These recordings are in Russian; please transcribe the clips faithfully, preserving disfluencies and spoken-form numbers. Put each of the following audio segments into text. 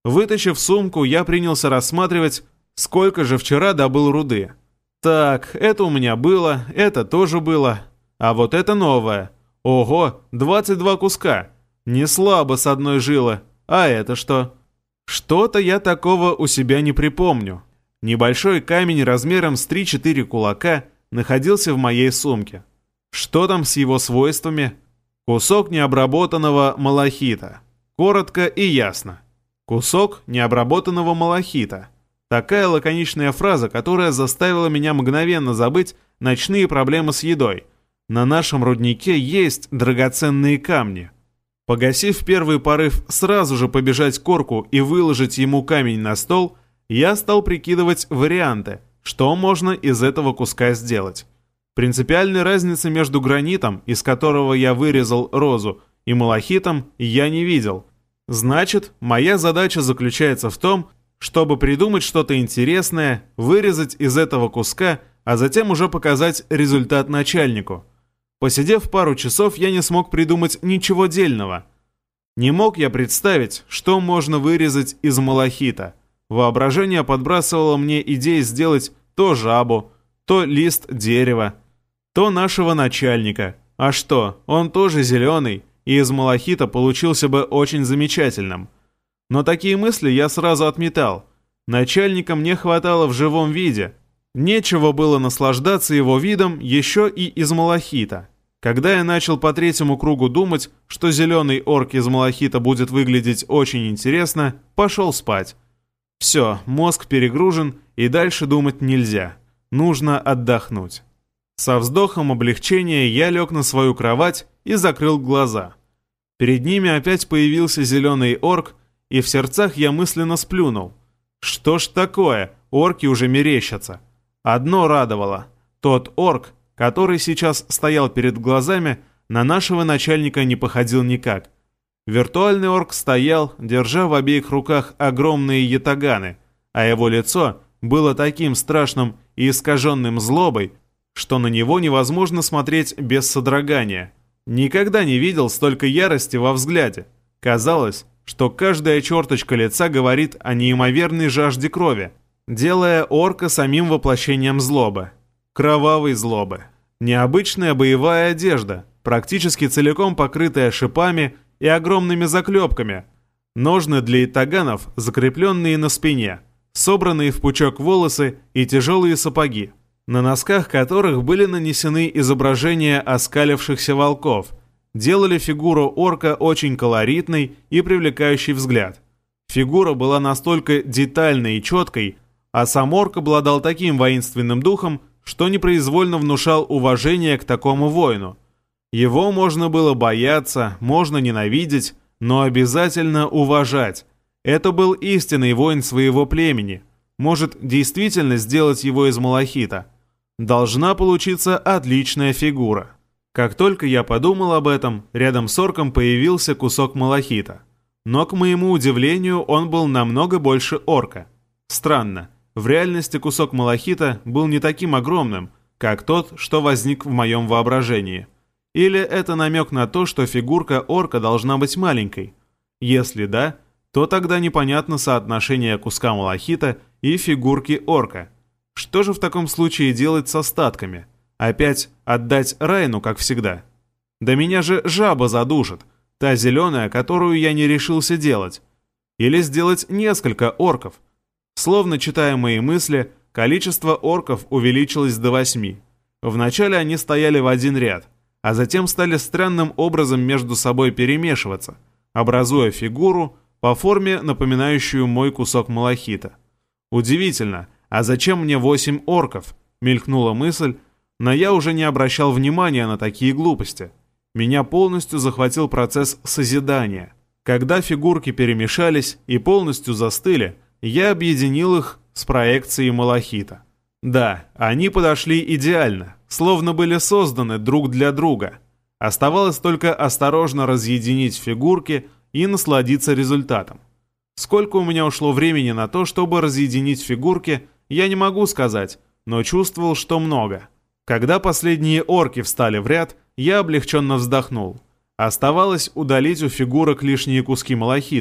Вытащив сумку, я принялся рассматривать, сколько же вчера добыл руды. Так, это у меня было, это тоже было. А вот это новое. Ого, двадцать два куска. Не слабо с одной жилы. А это что? Что-то я такого у себя не припомню. Небольшой камень размером с три-четыре кулака находился в моей сумке. Что там с его свойствами? Кусок необработанного малахита. Коротко и ясно. Кусок необработанного малахита. Такая лаконичная фраза, которая заставила меня мгновенно забыть ночные проблемы с едой. На нашем руднике есть драгоценные камни. Погасив первый порыв сразу же побежать к орку и выложить ему камень на стол, я стал прикидывать варианты, что можно из этого куска сделать. Принципиальной разницы между гранитом, из которого я вырезал розу, и малахитом я не видел. Значит, моя задача заключается в том, чтобы придумать что-то интересное, вырезать из этого куска, а затем уже показать результат начальнику. Посидев пару часов, я не смог придумать ничего дельного. Не мог я представить, что можно вырезать из малахита. Воображение подбрасывало мне идеи сделать то жабу, то лист дерева, то нашего начальника. А что, он тоже зеленый, и из малахита получился бы очень замечательным. Но такие мысли я сразу отметал. Начальника мне хватало в живом виде. Нечего было наслаждаться его видом еще и из малахита. Когда я начал по третьему кругу думать, что зеленый орк из малахита будет выглядеть очень интересно, пошел спать. Все, мозг перегружен, и дальше думать нельзя. Нужно отдохнуть. Со вздохом облегчения я лег на свою кровать и закрыл глаза. Перед ними опять появился зеленый орк, и в сердцах я мысленно сплюнул. Что ж такое, орки уже мерещатся. Одно радовало. Тот орк, который сейчас стоял перед глазами, на нашего начальника не походил никак. Виртуальный орк стоял, держа в обеих руках огромные ятаганы, а его лицо было таким страшным и искаженным злобой, что на него невозможно смотреть без содрогания. Никогда не видел столько ярости во взгляде. Казалось, что каждая черточка лица говорит о неимоверной жажде крови, делая орка самим воплощением злобы. Кровавой злобы. Необычная боевая одежда, практически целиком покрытая шипами и огромными заклепками. Ножны для ятаганов, закрепленные на спине, собранные в пучок волосы и тяжелые сапоги, на носках которых были нанесены изображения оскалившихся волков, делали фигуру орка очень колоритной и привлекающей взгляд. Фигура была настолько детальной и четкой, а сам орк обладал таким воинственным духом, что непроизвольно внушал уважение к такому воину. Его можно было бояться, можно ненавидеть, но обязательно уважать. Это был истинный воин своего племени. Может действительно сделать его из малахита. Должна получиться отличная фигура. Как только я подумал об этом, рядом с орком появился кусок малахита. Но, к моему удивлению, он был намного больше орка. Странно, в реальности кусок малахита был не таким огромным, как тот, что возник в моем воображении. Или это намек на то, что фигурка орка должна быть маленькой? Если да, то тогда непонятно соотношение куска малахита и фигурки орка. Что же в таком случае делать с остатками? Опять отдать Райну, как всегда? Да меня же жаба задушит, та зеленая, которую я не решился делать. Или сделать несколько орков. Словно читая мои мысли, количество орков увеличилось до восьми. Вначале они стояли в один ряд, а затем стали странным образом между собой перемешиваться, образуя фигуру по форме, напоминающую мой кусок малахита. Удивительно, а зачем мне восемь орков? Мелькнула мысль, но я уже не обращал внимания на такие глупости. Меня полностью захватил процесс созидания. Когда фигурки перемешались и полностью застыли, я объединил их с проекцией малахита. Да, они подошли идеально, словно были созданы друг для друга. Оставалось только осторожно разъединить фигурки и насладиться результатом. Сколько у меня ушло времени на то, чтобы разъединить фигурки, я не могу сказать, но чувствовал, что много. Когда последние орки встали в ряд, я облегченно вздохнул. Оставалось удалить у фигурок лишние куски малахита.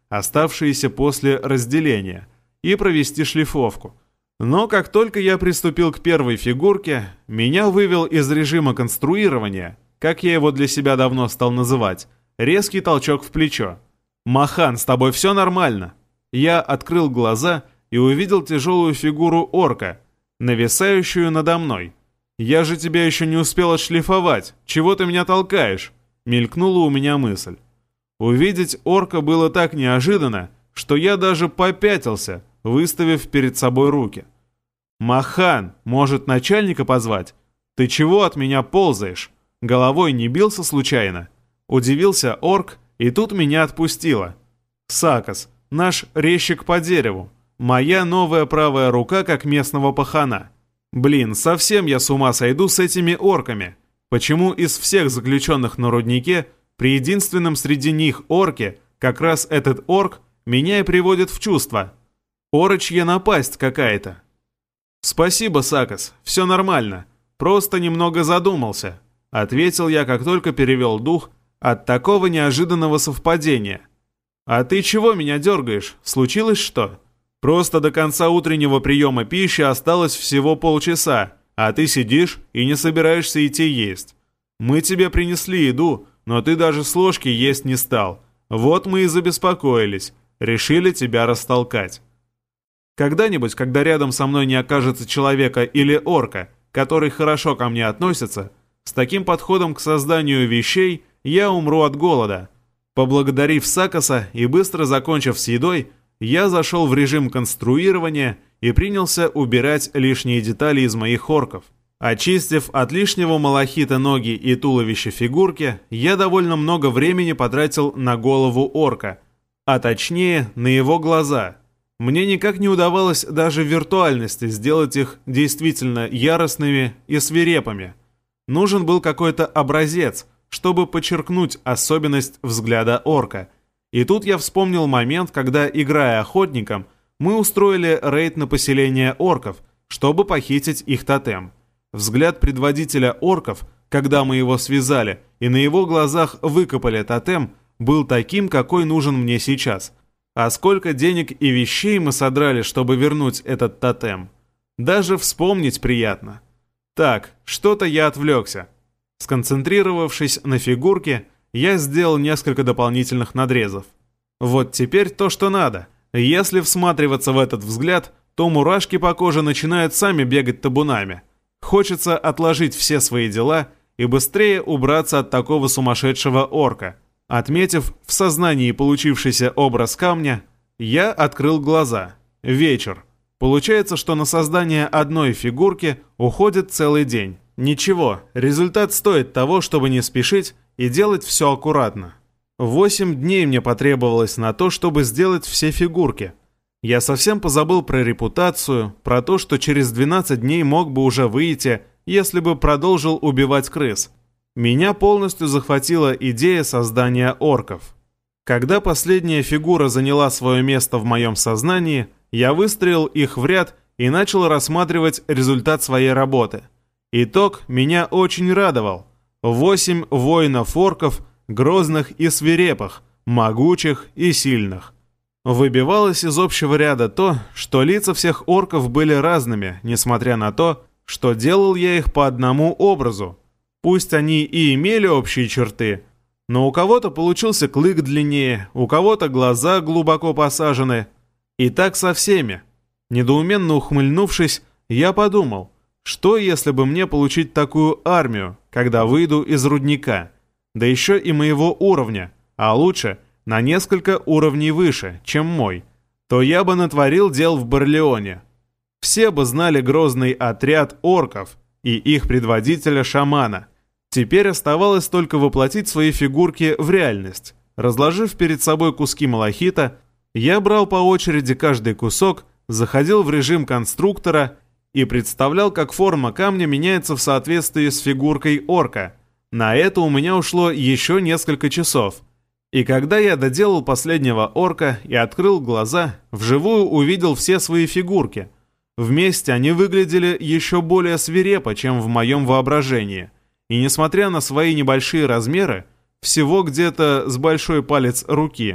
оставшиеся после разделения, и провести шлифовку. Но как только я приступил к первой фигурке, меня вывел из режима конструирования, как я его для себя давно стал называть, резкий толчок в плечо. «Махан, с тобой все нормально?» Я открыл глаза и увидел тяжелую фигуру орка, нависающую надо мной. «Я же тебя еще не успел отшлифовать. Чего ты меня толкаешь?» Мелькнула у меня мысль. Увидеть орка было так неожиданно, что я даже попятился, выставив перед собой руки. «Махан, может, начальника позвать? Ты чего от меня ползаешь? Головой не бился случайно?» Удивился орк, и тут меня отпустило. «Сакос, наш резчик по дереву. Моя новая правая рука, как местного пахана. Блин, совсем я с ума сойду с этими орками. Почему из всех заключенных на руднике, при единственном среди них орке, как раз этот орк меня и приводит в чувство? Орочья напасть какая-то». «Спасибо, Сакос, все нормально. Просто немного задумался», — ответил я, как только перевел дух от такого неожиданного совпадения. «А ты чего меня дергаешь? Случилось что? Просто до конца утреннего приема пищи осталось всего полчаса, а ты сидишь и не собираешься идти есть. Мы тебе принесли еду, но ты даже с ложки есть не стал. Вот мы и забеспокоились, решили тебя растолкать. Когда-нибудь, когда рядом со мной не окажется человека или орка, который хорошо ко мне относится, с таким подходом к созданию вещей я умру от голода». Поблагодарив Сакоса и быстро закончив с едой, я зашел в режим конструирования и принялся убирать лишние детали из моих орков. Очистив от лишнего малахита ноги и туловище фигурки, я довольно много времени потратил на голову орка, а точнее на его глаза. Мне никак не удавалось даже в виртуальности сделать их действительно яростными и свирепыми. Нужен был какой-то образец, чтобы подчеркнуть особенность взгляда орка. И тут я вспомнил момент, когда, играя охотником, мы устроили рейд на поселение орков, чтобы похитить их тотем. Взгляд предводителя орков, когда мы его связали и на его глазах выкопали тотем, был таким, какой нужен мне сейчас. А сколько денег и вещей мы содрали, чтобы вернуть этот тотем. Даже вспомнить приятно. Так, что-то я отвлекся. Сконцентрировавшись на фигурке, я сделал несколько дополнительных надрезов. Вот теперь то, что надо. Если всматриваться в этот взгляд, то мурашки по коже начинают сами бегать табунами. Хочется отложить все свои дела и быстрее убраться от такого сумасшедшего орка. Отметив в сознании получившийся образ камня, я открыл глаза. Вечер. Получается, что на создание одной фигурки уходит целый день. Ничего, результат стоит того, чтобы не спешить и делать все аккуратно. Восемь дней мне потребовалось на то, чтобы сделать все фигурки. Я совсем позабыл про репутацию, про то, что через двенадцать дней мог бы уже выйти, если бы продолжил убивать крыс. Меня полностью захватила идея создания орков. Когда последняя фигура заняла свое место в моем сознании, я выстроил их в ряд и начал рассматривать результат своей работы. Итог меня очень радовал. Восемь воинов-орков, грозных и свирепых, могучих и сильных. Выбивалось из общего ряда то, что лица всех орков были разными, несмотря на то, что делал я их по одному образу. Пусть они и имели общие черты, но у кого-то получился клык длиннее, у кого-то глаза глубоко посажены. И так со всеми. Недоуменно ухмыльнувшись, я подумал, что если бы мне получить такую армию, когда выйду из рудника, да еще и моего уровня, а лучше на несколько уровней выше, чем мой, то я бы натворил дел в Барлеоне. Все бы знали грозный отряд орков и их предводителя-шамана. Теперь оставалось только воплотить свои фигурки в реальность. Разложив перед собой куски малахита, я брал по очереди каждый кусок, заходил в режим конструктора и представлял, как форма камня меняется в соответствии с фигуркой орка. На это у меня ушло еще несколько часов. И когда я доделал последнего орка и открыл глаза, вживую увидел все свои фигурки. Вместе они выглядели еще более свирепо, чем в моем воображении. И несмотря на свои небольшие размеры, всего где-то с большой палец руки,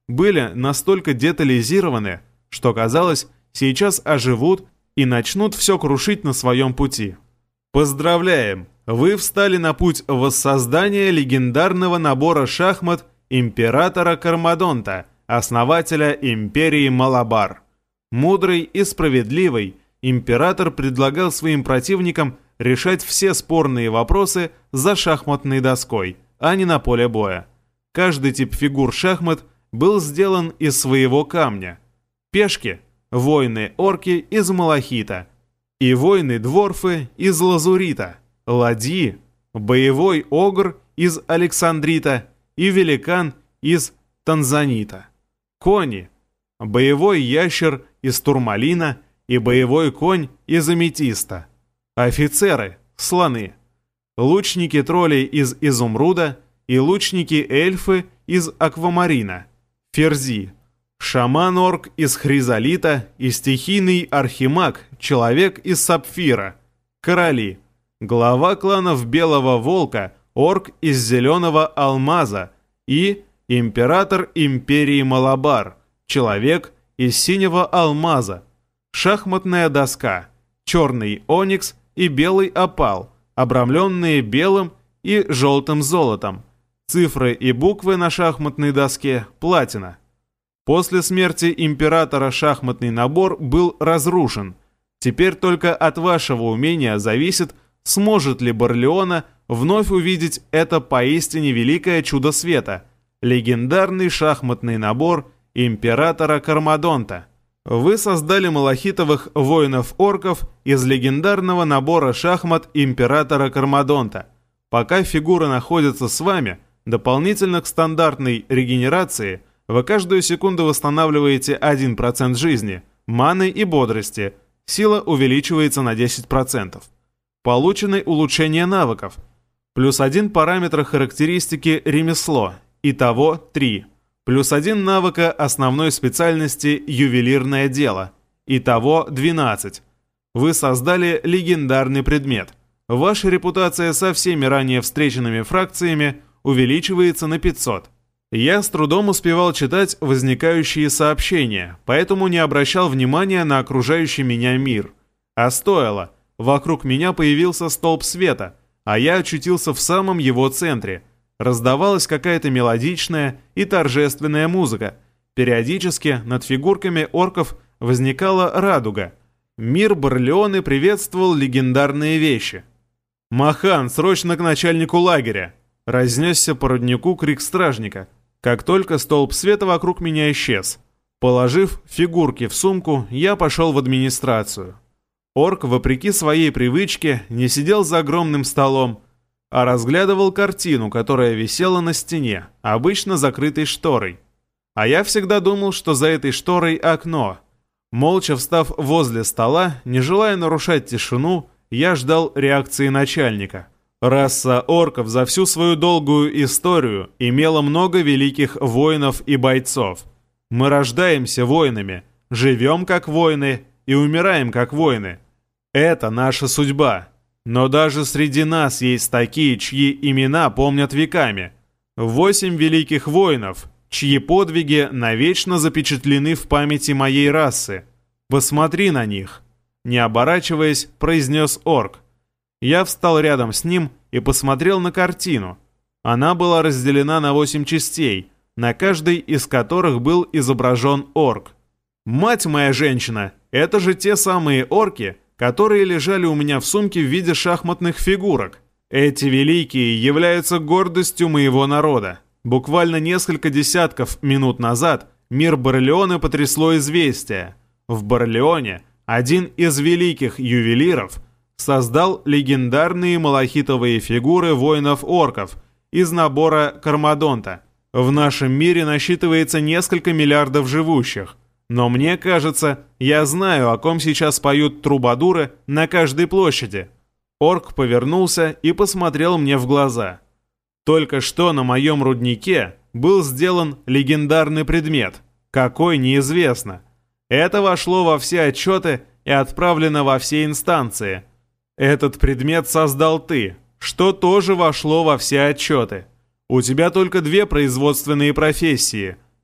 были настолько детализированы, что казалось, сейчас оживут и начнут все крушить на своем пути. Поздравляем! Вы встали на путь воссоздания легендарного набора шахмат императора Кармадонта, основателя империи Малабар. Мудрый и справедливый, император предлагал своим противникам решать все спорные вопросы за шахматной доской, а не на поле боя. Каждый тип фигур шахмат был сделан из своего камня. Пешки – воины-орки из малахита, и воины-дворфы из лазурита, ладьи – боевой огр из александрита и великан из танзанита, кони – боевой ящер из турмалина и боевой конь из аметиста, офицеры – слоны, лучники-тролли из изумруда и лучники-эльфы из аквамарина, ферзи, шаман-орк из хризолита и стихийный архимаг, человек из сапфира, короли, глава кланов Белого Волка, орк из зеленого алмаза и император империи Малабар, человек из синего алмаза, шахматная доска, черный оникс и белый опал, обрамленные белым и желтым золотом, цифры и буквы на шахматной доске – платина. После смерти императора шахматный набор был разрушен. Теперь только от вашего умения зависит, сможет ли Барлеона вновь увидеть это поистине великое чудо света – легендарный шахматный набор императора Кармадонта. Вы создали малахитовых воинов-орков из легендарного набора шахмат императора Кармадонта. Пока фигура находится с вами, дополнительно к стандартной регенерации, вы каждую секунду восстанавливаете один процент жизни, маны и бодрости, сила увеличивается на десять процентов. Получены улучшения навыков. Плюс один параметр характеристики ремесло, итого три. Плюс один навыка основной специальности ювелирное дело, итого двенадцать. Вы создали легендарный предмет. Ваша репутация со всеми ранее встреченными фракциями увеличивается на пятьсот. Я с трудом успевал читать возникающие сообщения, поэтому не обращал внимания на окружающий меня мир. А стоило. Вокруг меня появился столб света, а я очутился в самом его центре. Раздавалась какая-то мелодичная и торжественная музыка. Периодически над фигурками орков возникала радуга. Мир Барлеоны приветствовал легендарные вещи. «Махан, срочно к начальнику лагеря!» Разнесся по роднику крик стражника, как только столб света вокруг меня исчез. Положив фигурки в сумку, я пошел в администрацию. Орк, вопреки своей привычке, не сидел за огромным столом, а разглядывал картину, которая висела на стене, обычно закрытой шторой. А я всегда думал, что за этой шторой окно. Молча встав возле стола, не желая нарушать тишину, я ждал реакции начальника. Раса орков за всю свою долгую историю имела много великих воинов и бойцов. Мы рождаемся воинами, живем как воины и умираем как воины. Это наша судьба. Но даже среди нас есть такие, чьи имена помнят веками. Восемь великих воинов, чьи подвиги навечно запечатлены в памяти моей расы. Посмотри на них. Не оборачиваясь, произнес орк. Я встал рядом с ним и посмотрел на картину. Она была разделена на восемь частей, на каждой из которых был изображен орк. Мать моя женщина, это же те самые орки, которые лежали у меня в сумке в виде шахматных фигурок. Эти великие являются гордостью моего народа. Буквально несколько десятков минут назад мир Барлеоны потрясло известие. В Барлеоне один из великих ювелиров создал легендарные малахитовые фигуры воинов-орков из набора Кармадонта. В нашем мире насчитывается несколько миллиардов живущих. Но мне кажется, я знаю, о ком сейчас поют трубадуры на каждой площади. Орк повернулся и посмотрел мне в глаза. Только что на моем руднике был сделан легендарный предмет. Какой, неизвестно. Это вошло во все отчеты и отправлено во все инстанции. Этот предмет создал ты, что тоже вошло во все отчеты. У тебя только две производственные профессии –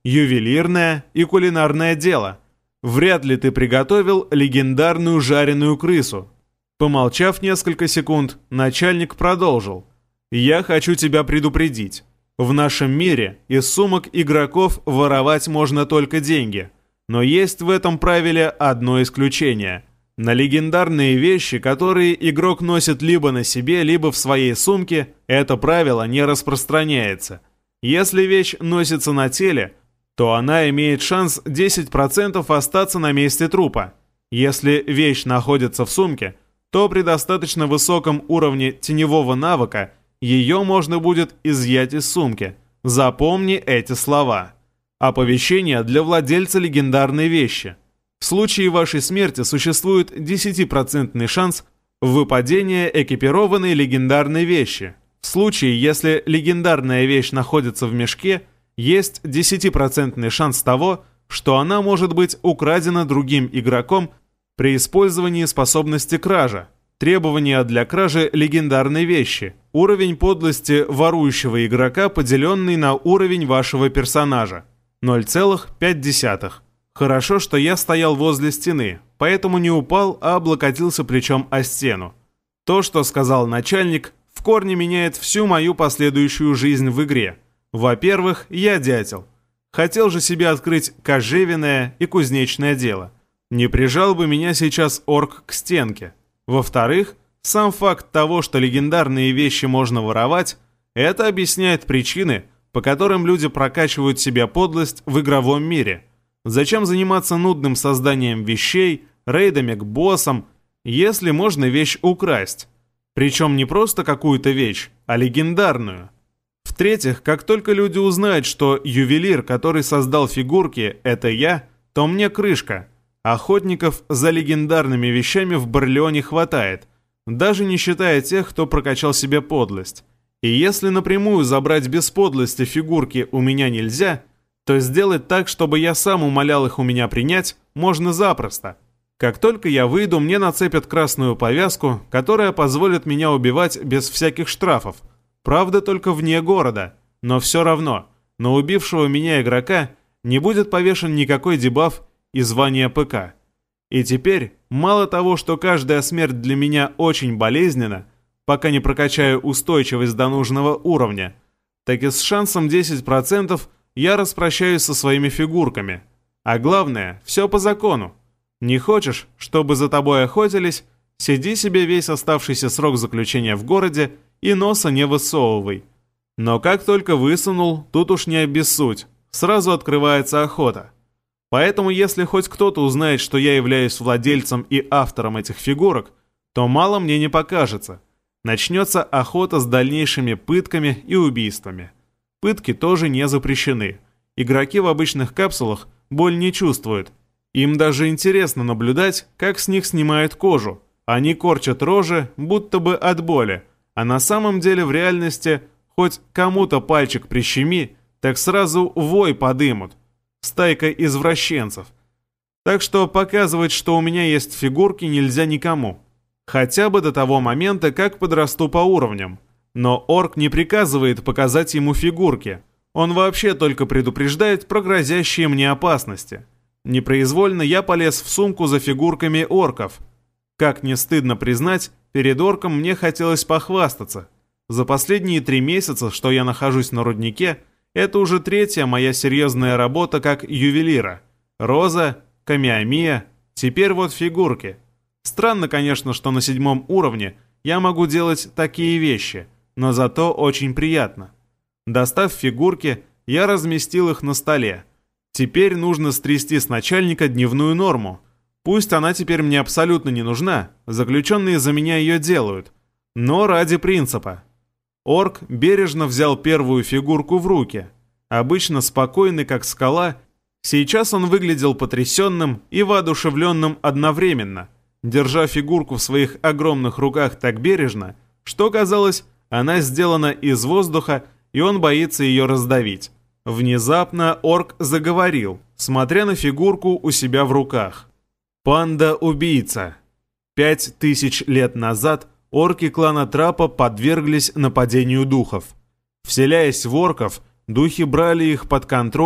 ювелирное и кулинарное дело. Вряд ли ты приготовил легендарную жареную крысу». Помолчав несколько секунд, начальник продолжил. «Я хочу тебя предупредить. В нашем мире из сумок игроков воровать можно только деньги. Но есть в этом правиле одно исключение. На легендарные вещи, которые игрок носит либо на себе, либо в своей сумке, это правило не распространяется. Если вещь носится на теле, то она имеет шанс десять процентов остаться на месте трупа. Если вещь находится в сумке, то при достаточно высоком уровне теневого навыка ее можно будет изъять из сумки. Запомни эти слова. Оповещение для владельца легендарной вещи. В случае вашей смерти существует десятипроцентный шанс выпадения экипированной легендарной вещи. В случае, если легендарная вещь находится в мешке, есть десятипроцентный шанс того, что она может быть украдена другим игроком при использовании способности кража. Требования для кражи легендарной вещи. Уровень подлости ворующего игрока, поделенный на уровень вашего персонажа. ноль целых пять десятых. Хорошо, что я стоял возле стены, поэтому не упал, а облокотился плечом о стену. То, что сказал начальник, в корне меняет всю мою последующую жизнь в игре. Во-первых, я дятел. Хотел же себе открыть кожевенное и кузнечное дело. Не прижал бы меня сейчас орк к стенке. Во-вторых, сам факт того, что легендарные вещи можно воровать, это объясняет причины, по которым люди прокачивают себе подлость в игровом мире. Зачем заниматься нудным созданием вещей, рейдами к боссам, если можно вещь украсть? Причем не просто какую-то вещь, а легендарную. В-третьих, как только люди узнают, что ювелир, который создал фигурки, это я, то мне крышка. Охотников за легендарными вещами в Барлеоне хватает, даже не считая тех, кто прокачал себе подлость. И если напрямую забрать без подлости фигурки у меня нельзя, то сделать так, чтобы я сам умолял их у меня принять, можно запросто. Как только я выйду, мне нацепят красную повязку, которая позволит меня убивать без всяких штрафов. Правда, только вне города, но все равно, на убившего меня игрока не будет повешен никакой дебаф и звание ПК. И теперь, мало того, что каждая смерть для меня очень болезненна, пока не прокачаю устойчивость до нужного уровня, так и с шансом десять процентов я распрощаюсь со своими фигурками. А главное, все по закону. Не хочешь, чтобы за тобой охотились, сиди себе весь оставшийся срок заключения в городе и носа не высовывай. Но как только высунул, тут уж не обессудь, сразу открывается охота. Поэтому если хоть кто-то узнает, что я являюсь владельцем и автором этих фигурок, то мало мне не покажется. Начнется охота с дальнейшими пытками и убийствами. Пытки тоже не запрещены. Игроки в обычных капсулах боль не чувствуют. Им даже интересно наблюдать, как с них снимают кожу. Они корчат рожи, будто бы от боли. А на самом деле в реальности хоть кому-то пальчик прищеми, так сразу вой подымут. Стайка извращенцев. Так что показывать, что у меня есть фигурки, нельзя никому. Хотя бы до того момента, как подрасту по уровням. Но орк не приказывает показать ему фигурки. Он вообще только предупреждает про грозящие мне опасности. Непроизвольно я полез в сумку за фигурками орков. Как не стыдно признать, перед орком мне хотелось похвастаться. За последние три месяца, что я нахожусь на руднике, это уже третья моя серьезная работа как ювелира. Роза, камиамия, теперь вот фигурки. Странно, конечно, что на седьмом уровне я могу делать такие вещи, но зато очень приятно. Достав фигурки, я разместил их на столе. Теперь нужно стрясти с начальника дневную норму. Пусть она теперь мне абсолютно не нужна, заключенные за меня ее делают. Но ради принципа. Орк бережно взял первую фигурку в руки. Обычно спокойный, как скала, сейчас он выглядел потрясенным и воодушевленным одновременно, держа фигурку в своих огромных руках так бережно, что, казалось, она сделана из воздуха, и он боится ее раздавить. Внезапно орк заговорил, смотря на фигурку у себя в руках. «Панда-убийца. Пять тысяч лет назад орки клана Трапа подверглись нападению духов. Вселяясь в орков, духи брали их под контроль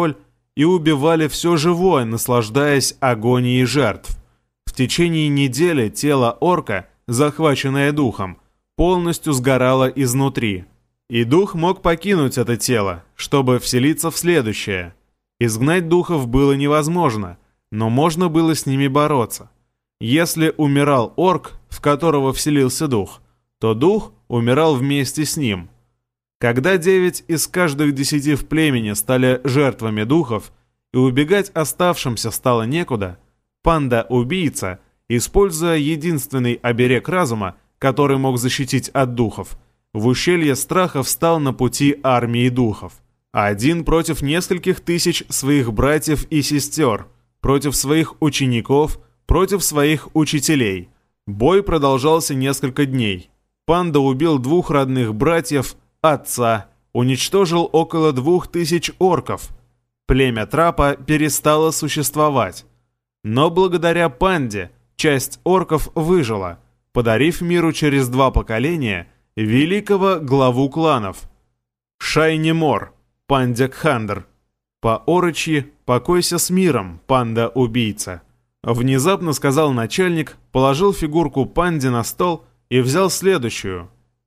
и убивали все живое, наслаждаясь агонией жертв. В течение недели тело орка, захваченное духом, полностью сгорало изнутри. И дух мог покинуть это тело, чтобы вселиться в следующее. Изгнать духов было невозможно, но можно было с ними бороться. Если умирал орк, в которого вселился дух, то дух умирал вместе с ним. Когда девять из каждых десяти в племени стали жертвами духов, и убегать оставшимся стало некуда, панда-убийца, используя единственный оберег разума, который мог защитить от духов, в ущелье страха встал на пути армии духов. Один против нескольких тысяч своих братьев и сестер, против своих учеников, против своих учителей. Бой продолжался несколько дней. Панда убил двух родных братьев, отца, уничтожил около двух тысяч орков. Племя Трапа перестало существовать. Но благодаря панде часть орков выжила, подарив миру через два поколения великого главу кланов Шайнемор, Пандя-Кхандр. По-орочьи «покойся с миром, панда-убийца», внезапно сказал начальник, положил фигурку панди на стол и взял следующую.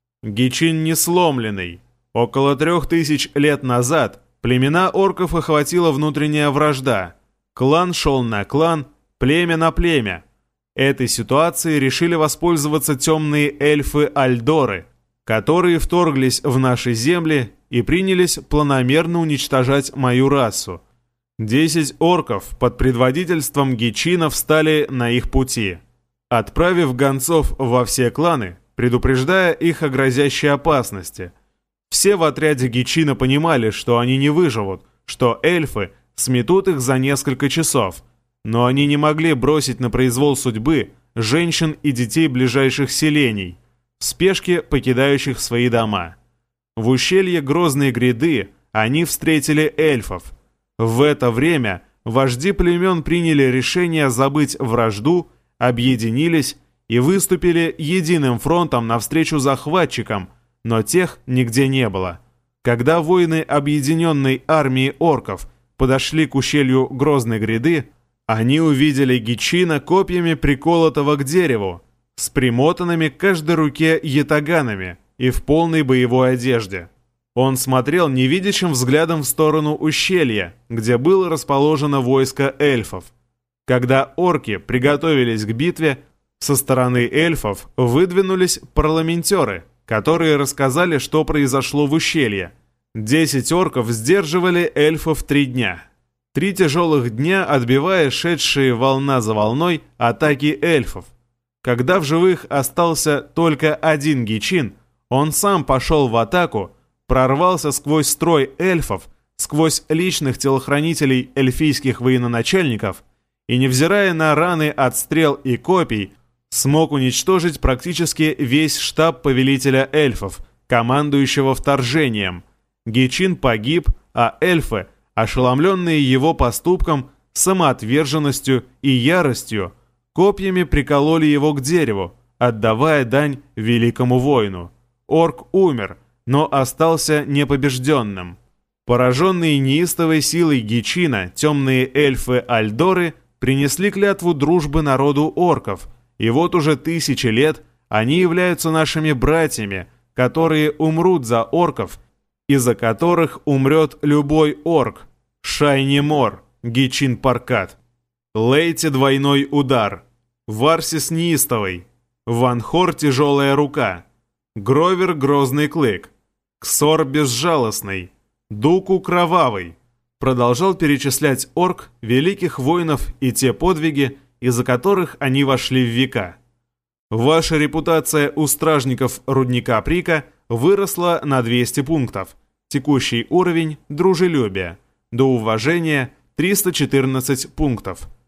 Гичин несломленный. Около трех тысяч лет назад племена орков охватила внутренняя вражда. Клан шел на клан, племя на племя. Этой ситуацией решили воспользоваться темные эльфы-альдоры, которые вторглись в наши земли и принялись планомерно уничтожать мою расу. Десять орков под предводительством гичинов встали на их пути, отправив гонцов во все кланы, предупреждая их о грозящей опасности. Все в отряде гичина понимали, что они не выживут, что эльфы сметут их за несколько часов, но они не могли бросить на произвол судьбы женщин и детей ближайших селений, в спешке покидающих свои дома. В ущелье Грозной гряды они встретили эльфов. В это время вожди племен приняли решение забыть вражду, объединились и выступили единым фронтом навстречу захватчикам, но тех нигде не было. Когда воины объединенной армии орков подошли к ущелью Грозной гряды, они увидели гичина копьями приколотого к дереву, с примотанными к каждой руке ятаганами и в полной боевой одежде. Он смотрел невидящим взглядом в сторону ущелья, где было расположено войско эльфов. Когда орки приготовились к битве, со стороны эльфов выдвинулись парламентеры, которые рассказали, что произошло в ущелье. Десять орков сдерживали эльфов три дня. Три тяжелых дня отбивая шедшие волна за волной атаки эльфов. Когда в живых остался только один гичин, он сам пошел в атаку, прорвался сквозь строй эльфов, сквозь личных телохранителей эльфийских военачальников и, невзирая на раны от стрел и копий, смог уничтожить практически весь штаб повелителя эльфов, командующего вторжением. Гичин погиб, а эльфы, ошеломленные его поступком, самоотверженностью и яростью, копьями прикололи его к дереву, отдавая дань великому воину. Орк умер, но остался непобежденным. Пораженные неистовой силой гичина, темные эльфы-альдоры принесли клятву дружбы народу орков, и вот уже тысячи лет они являются нашими братьями, которые умрут за орков, из-за которых умрет любой орк. Шайнемор, Гичин Паркат. Лейте двойной удар. Варсис неистовый. Ванхор тяжелая рука. Гровер грозный клык. Ксор безжалостный. Дуку кровавый. Продолжал перечислять орк, великих воинов и те подвиги, из-за которых они вошли в века. Ваша репутация у стражников рудника Прика выросла на двести пунктов. Текущий уровень – дружелюбие. До уважения – триста четырнадцать пунктов.